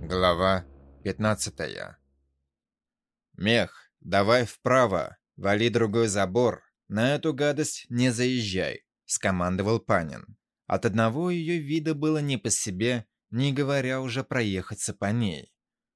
Глава 15. «Мех, давай вправо, вали другой забор, на эту гадость не заезжай», — скомандовал Панин. От одного ее вида было не по себе, не говоря уже проехаться по ней.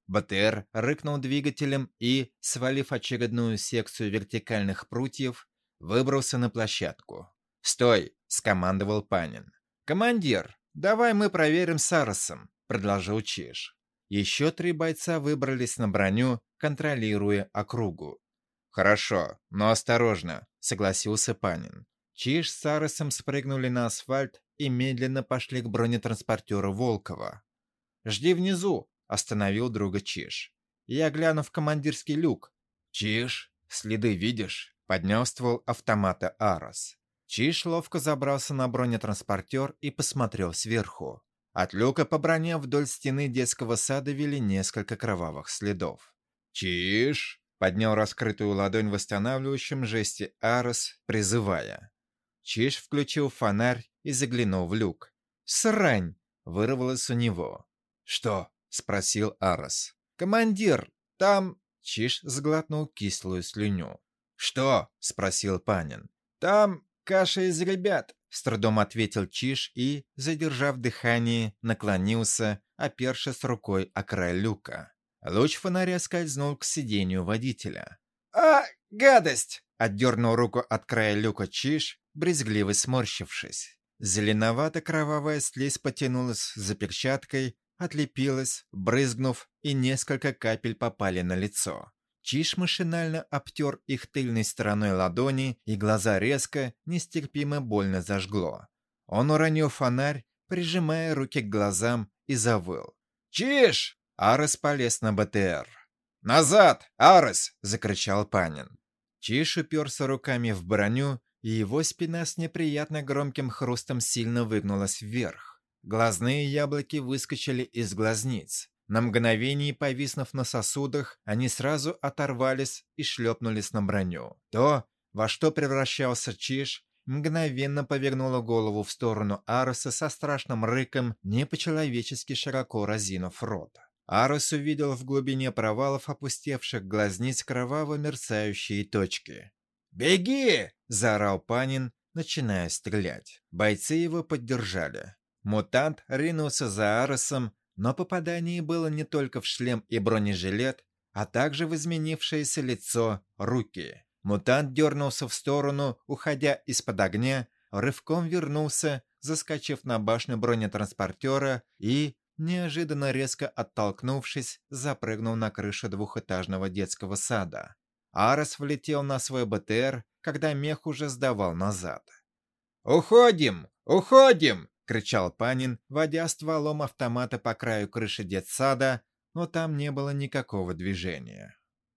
БТР рыкнул двигателем и, свалив очередную секцию вертикальных прутьев, выбрался на площадку. «Стой!» — скомандовал Панин. «Командир, давай мы проверим с Аросом», — предложил Чиж. Еще 3 бойца выбрались на броню, контролируя округу. «Хорошо, но осторожно», — согласился Панин. Чиж с Аросом спрыгнули на асфальт и медленно пошли к бронетранспортеру Волкова. «Жди внизу», — остановил друга Чиж. «Я гляну в командирский люк». «Чиж, следы видишь?» — поднял ствол автомата Арос. Чиж ловко забрался на бронетранспортер и посмотрел сверху. От люка по броне вдоль стены детского сада вели несколько кровавых следов. «Чиж!» — поднял раскрытую ладонь в восстанавливающем жесте Арос, призывая. Чиж включил фонарь и заглянул в люк. «Срань!» — вырвалось у него. «Что?» — спросил Арос. «Командир, там...» — Чиж сглотнул кислую слюню. «Что?» — спросил Панин. «Там каша из ребят», — с трудом ответил Чиж и, задержав дыхание, наклонился, опершись рукой о край люка. Луч фонаря скользнул к сиденью водителя. «А, гадость!» — отдернул руку от края люка Чиж, брезгливо сморщившись. Зеленовато-кровавая слизь потянулась за перчаткой, отлепилась, брызгнув, и несколько капель попали на лицо. Чиж машинально обтер их тыльной стороной ладони, и глаза резко, нестерпимо больно зажгло. Он уронил фонарь, прижимая руки к глазам, и завыл. «Чиж!» — Арос полез на БТР. «Назад! Арос!» — закричал Панин. Чиж уперся руками в броню, и его спина с неприятно громким хрустом сильно выгнулась вверх. Глазные яблоки выскочили из глазниц. На мгновение, повиснув на сосудах, они сразу оторвались и шлепнулись на броню. То, во что превращался Чиж, мгновенно повернуло голову в сторону Ароса со страшным рыком, не по-человечески широко разинув рот. Арос увидел в глубине провалов опустевших глазниц кроваво-мерцающие точки. «Беги!» — заорал Панин, начиная стрелять. Бойцы его поддержали. Мутант ринулся за Аросом, но попадание было не только в шлем и бронежилет, а также в изменившееся лицо, руки. Мутант дернулся в сторону, уходя из-под огня, рывком вернулся, заскочив на башню бронетранспортера и, неожиданно резко оттолкнувшись, запрыгнул на крышу двухэтажного детского сада. Арос влетел на свой БТР, когда мех уже сдавал назад. «Уходим! Уходим!» — кричал Панин, водя стволом автомата по краю крыши детсада, но там не было никакого движения.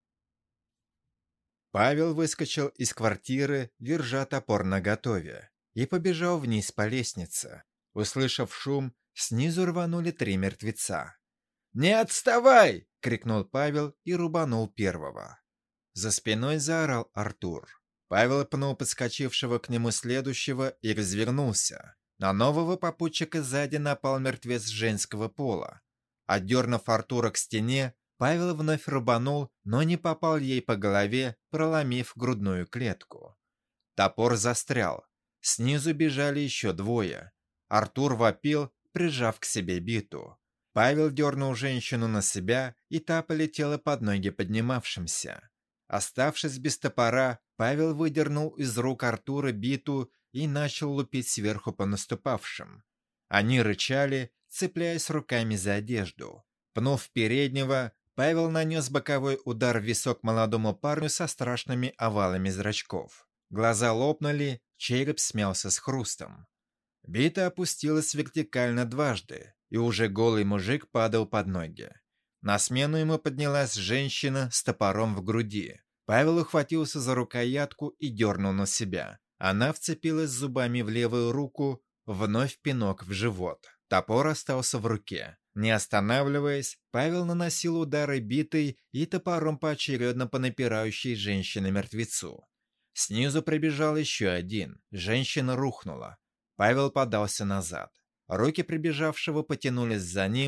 Павел выскочил из квартиры, держа топор наготове, и побежал вниз по лестнице. Услышав шум, снизу рванули 3 мертвеца. «Не отставай!» — крикнул Павел и рубанул первого. За спиной заорал Артур. Павел пнул подскочившего к нему следующего и развернулся. На нового попутчика сзади напал мертвец женского пола. Отдернув Артура к стене, Павел вновь рубанул, но не попал ей по голове, проломив грудную клетку. Топор застрял. Снизу бежали еще 2. Артур вопил, прижав к себе биту. Павел дернул женщину на себя, и та полетела под ноги поднимавшимся. Оставшись без топора, Павел выдернул из рук Артура биту и начал лупить сверху по наступавшим. Они рычали, цепляясь руками за одежду. Пнув переднего, Павел нанес боковой удар в висок молодому парню со страшными овалами зрачков. Глаза лопнули, череп смялся с хрустом. Бита опустилась вертикально дважды, и уже голый мужик падал под ноги. На смену ему поднялась женщина с топором в груди. Павел ухватился за рукоятку и дернул на себя. Она вцепилась зубами в левую руку, вновь пинок в живот. Топор остался в руке. Не останавливаясь, Павел наносил удары битой и топором поочередно по напирающей женщине-мертвецу. Снизу прибежал еще один. Женщина рухнула. Павел подался назад. Руки прибежавшего потянулись за ним,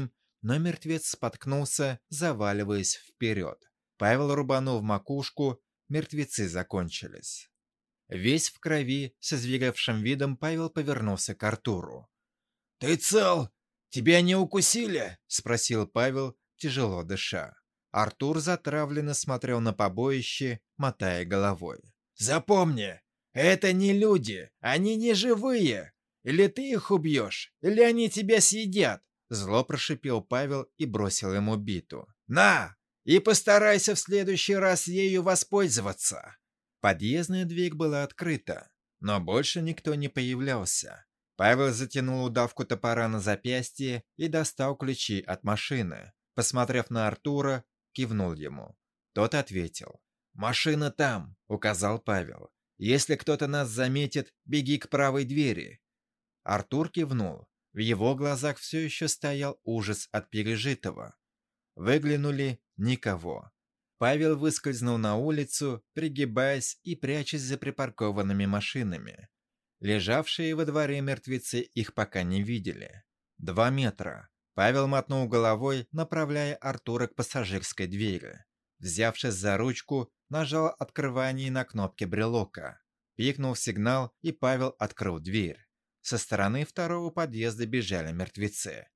но мертвец споткнулся, заваливаясь вперед. Павел рубанул в макушку, мертвецы закончились. Весь в крови, с изверевшим видом, Павел повернулся к Артуру. «Ты цел? Тебя не укусили?» — спросил Павел, тяжело дыша. Артур затравленно смотрел на побоище, мотая головой. «Запомни, это не люди, они не живые. Или ты их убьешь, или они тебя съедят!» Зло прошипел Павел и бросил ему биту. «На! И постарайся в следующий раз ею воспользоваться!» Подъездная дверь была открыта, но больше никто не появлялся. Павел затянул удавку топора на запястье и достал ключи от машины. Посмотрев на Артура, кивнул ему. Тот ответил. «Машина там», — указал Павел. «Если кто-то нас заметит, беги к правой двери». Артур кивнул. В его глазах все еще стоял ужас от пережитого. Выглянули — никого. Павел выскользнул на улицу, пригибаясь и прячась за припаркованными машинами. Лежавшие во дворе мертвецы их пока не видели. 2 метра. Павел мотнул головой, направляя Артура к пассажирской двери. Взявшись за ручку, нажал открывание на кнопке брелока. Пикнул сигнал, и Павел открыл дверь. Со стороны второго подъезда бежали мертвецы.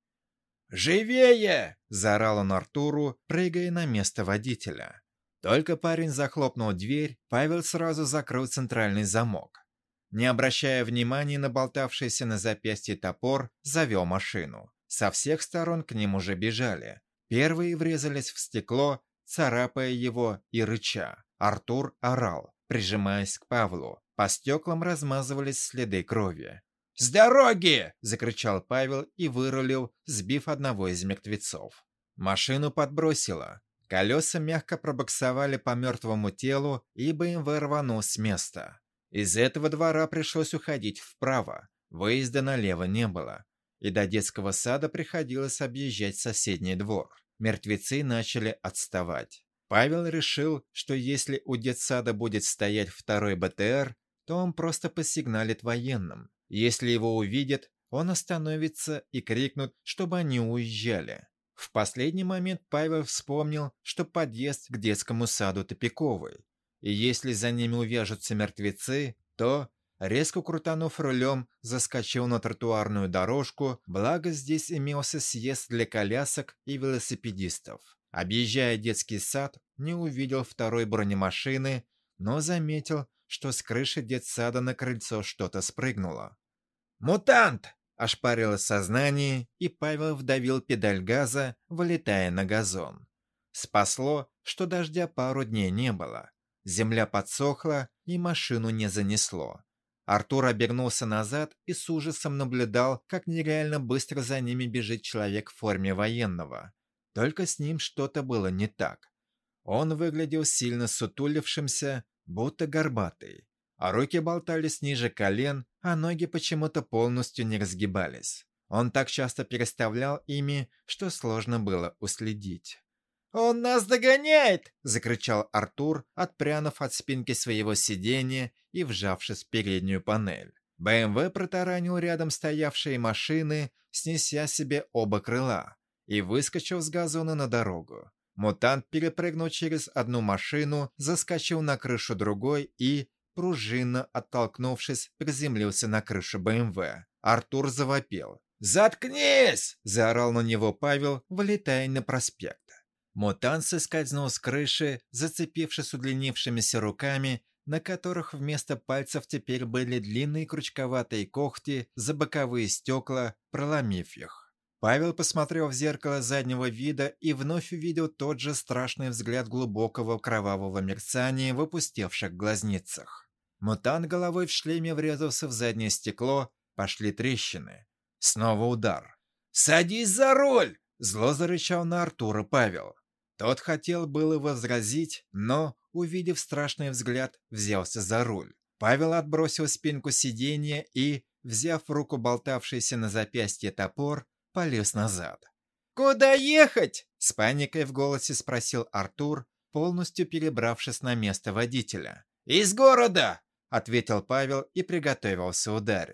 «Живее!» – заорал он Артуру, прыгая на место водителя. Только парень захлопнул дверь, Павел сразу закрыл центральный замок. Не обращая внимания на болтавшийся на запястье топор, завел машину. Со всех сторон к ним уже бежали. Первые врезались в стекло, царапая его и рыча. Артур орал, прижимаясь к Павлу. По стеклам размазывались следы крови. «С дороги!» – закричал Павел и вырулил, сбив одного из мертвецов. Машину подбросило. Колеса мягко пробуксовали по мертвому телу, и БМВ рванул с места. Из этого двора пришлось уходить вправо. Выезда налево не было. И до детского сада приходилось объезжать соседний двор. Мертвецы начали отставать. Павел решил, что если у детсада будет стоять второй БТР, то он просто посигналит военным. Если его увидят, он остановится и крикнут, чтобы они уезжали. В последний момент Павел вспомнил, что подъезд к детскому саду тупиковый. И если за ними увяжутся мертвецы, то, резко крутанув рулем, заскочил на тротуарную дорожку, благо здесь имелся съезд для колясок и велосипедистов. Объезжая детский сад, не увидел второй бронемашины, но заметил, что с крыши детсада на крыльцо что-то спрыгнуло. «Мутант!» – ошпарилось сознание, и Павел вдавил педаль газа, вылетая на газон. Спасло, что дождя пару дней не было. Земля подсохла, и машину не занесло. Артур обернулся назад и с ужасом наблюдал, как нереально быстро за ними бежит человек в форме военного. Только с ним что-то было не так. Он выглядел сильно сутулившимся, будто горбатый, а руки болтались ниже колен, а ноги почему-то полностью не разгибались. Он так часто переставлял ими, что сложно было уследить. «Он нас догоняет!» – закричал Артур, отпрянув от спинки своего сиденья и вжавшись в переднюю панель. БМВ протаранил рядом стоявшие машины, снеся себе оба крыла, и выскочил с газона на дорогу. Мутант перепрыгнул через одну машину, заскочил на крышу другой и, пружинно оттолкнувшись, приземлился на крышу БМВ. Артур завопил. «Заткнись!» – заорал на него Павел, вылетая на проспект. Мутант соскользнул с крыши, зацепившись удлинившимися руками, на которых вместо пальцев теперь были длинные крючковатые когти за боковые стекла, проломив их. Павел посмотрел в зеркало заднего вида и вновь увидел тот же страшный взгляд глубокого кровавого мерцания в опустевших глазницах. Мутант головой в шлеме врезался в заднее стекло, пошли трещины. Снова удар. «Садись за руль!» – зло зарычал на Артура Павел. Тот хотел было возразить, но, увидев страшный взгляд, взялся за руль. Павел отбросил спинку сиденья и, взяв в руку болтавшийся на запястье топор, полез назад. «Куда ехать?» – с паникой в голосе спросил Артур, полностью перебравшись на место водителя. «Из города!» – ответил Павел и приготовился ударить.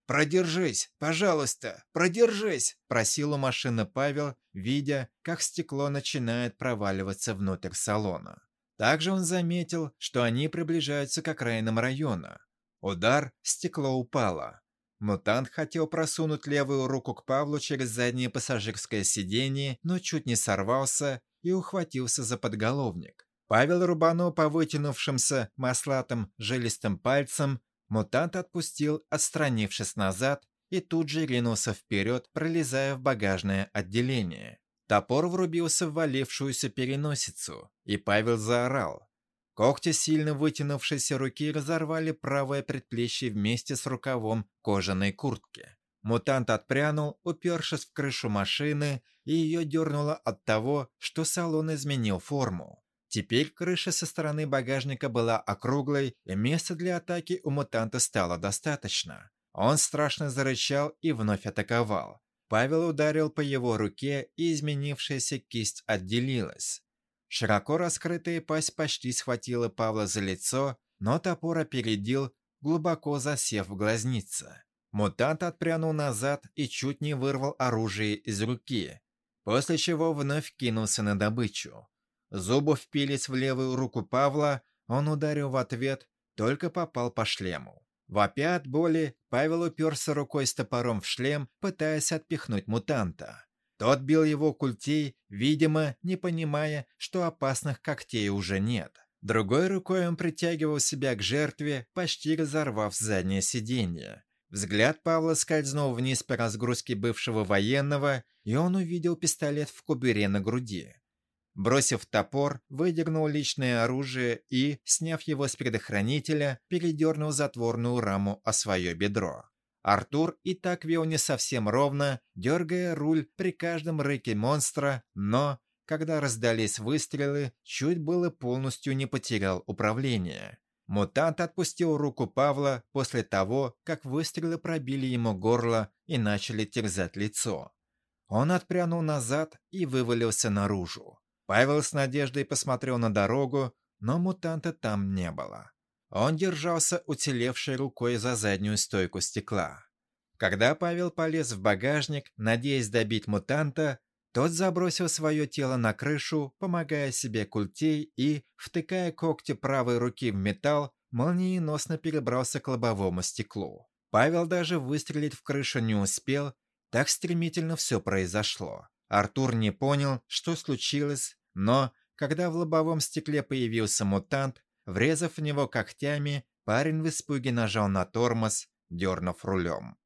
«Продержись, пожалуйста, продержись!» – просил у машины Павел, видя, как стекло начинает проваливаться внутрь салона. Также он заметил, что они приближаются к окраинам района. Удар, стекло упало. Мутант хотел просунуть левую руку к Павлу через заднее пассажирское сиденье, но чуть не сорвался и ухватился за подголовник. Павел рубанул по вытянувшимся маслатым жилистым пальцам, мутант отпустил, отстранившись назад, и тут же ринулся вперед, пролезая в багажное отделение. Топор врубился в валившуюся переносицу, и Павел заорал. Когти сильно вытянувшейся руки разорвали правое предплечье вместе с рукавом кожаной куртки. Мутант отпрянул, упершись в крышу машины, и ее дернуло от того, что салон изменил форму. Теперь крыша со стороны багажника была округлой, и места для атаки у мутанта стало достаточно. Он страшно зарычал и вновь атаковал. Павел ударил по его руке, и изменившаяся кисть отделилась. Широко раскрытая пасть почти схватила Павла за лицо, но топор опередил, глубоко засев в глазнице. Мутант отпрянул назад и чуть не вырвал оружие из руки, после чего вновь кинулся на добычу. Зубы впились в левую руку Павла, он ударил в ответ, только попал по шлему. Вопя от боли, Павел уперся рукой с топором в шлем, пытаясь отпихнуть мутанта. Тот бил его культей, видимо, не понимая, что опасных когтей уже нет. Другой рукой он притягивал себя к жертве, почти разорвав заднее сиденье. Взгляд Павла скользнул вниз по разгрузке бывшего военного, и он увидел пистолет в кобуре на груди. Бросив топор, выдернул личное оружие и, сняв его с предохранителя, передернул затворную раму о свое бедро. Артур и так вел не совсем ровно, дергая руль при каждом рыке монстра, но, когда раздались выстрелы, чуть было полностью не потерял управление. Мутант отпустил руку Павла после того, как выстрелы пробили ему горло и начали терзать лицо. Он отпрянул назад и вывалился наружу. Павел с надеждой посмотрел на дорогу, но мутанта там не было. Он держался уцелевшей рукой за заднюю стойку стекла. Когда Павел полез в багажник, надеясь добить мутанта, тот забросил свое тело на крышу, помогая себе культей и, втыкая когти правой руки в металл, молниеносно перебрался к лобовому стеклу. Павел даже выстрелить в крышу не успел, так стремительно все произошло. Артур не понял, что случилось, но, когда в лобовом стекле появился мутант, врезав в него когтями, парень в испуге нажал на тормоз, дернув рулем.